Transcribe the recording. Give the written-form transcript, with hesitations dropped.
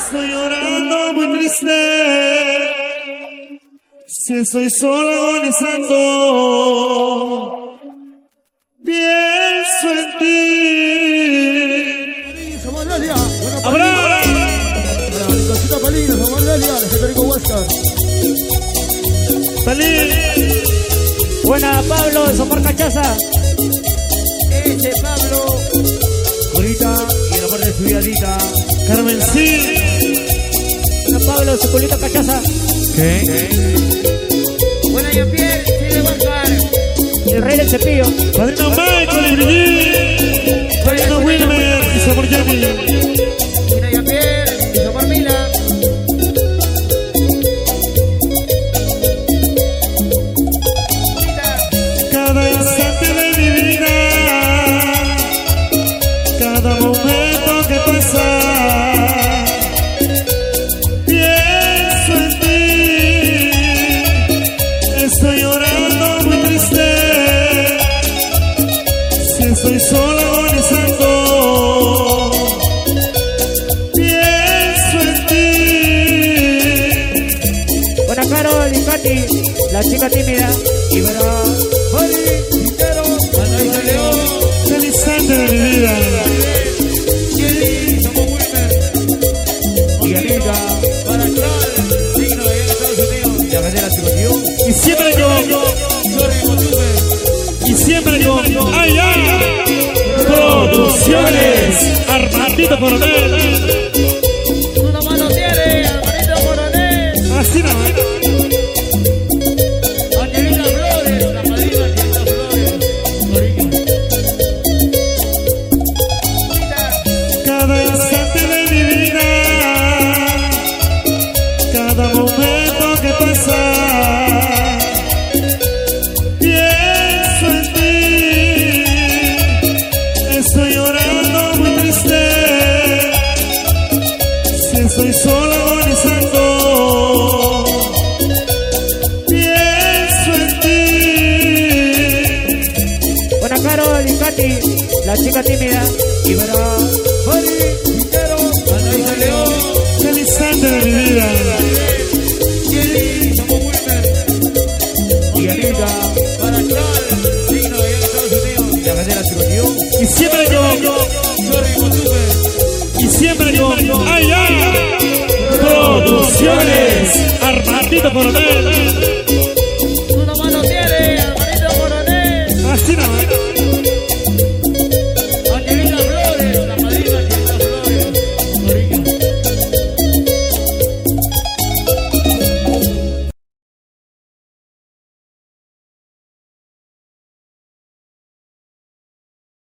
Estoy llorando muy triste, si estoy solo agonizando, pienso en ti. Somos Lelia, ¡Abra! Casita Palina, somos Lelia, de Federico Huáscar. ¡Salí! Buena, Pablo, de Sopar Cachaza. Ese Pablo. Corita y en la parte de su vidalita. Carmen, sí. Buena, Pablo, de su culito Cachaza. ¿Qué? Buena, Jean-Pierre, sí, de Huáscar. El rey del cepillo. Padrino Michael y Brigitte. Padrino Wilmer y Sabor Yami. Buena, Jean-Pierre, y Sopar Mila. Cada instante de mi vida, cada momento que pasa, pienso en ti. Estoy llorando muy triste, si estoy solo agonizando, pienso en ti. Buena, Carol y Katy, la chica tímida. Y verá. El instante de mi vida. Y Anita. Para Cral, signo de allá en Estados Unidos. Y la bandera se cogió. Y siempre yo, Sorry, Motupe. y siempre yo, ¡ay, ay! Producciones, Armandito Coronel. Una mano tiene, Alvarito Coronel. Así no, Angelina Flores, la madrina Angelina Flores. Cariño. cada instante de mi vida, cada momento que pasa, pienso en ti. Estoy llorando muy triste, si estoy solo agonizando, pienso en ti. Buena, Carol y Katy, la chica tímida. Y verá. Anaísa León. El instante de mi vida. Kelly, somos Wilmer. Y Anita. Para Cral, signo de allá en Estados Unidos. Y la bandera se cogió. Y siempre yo, Sorry, Motupe. y siempre yo, ¡ay, ay! Producciones, Armandito Coronel.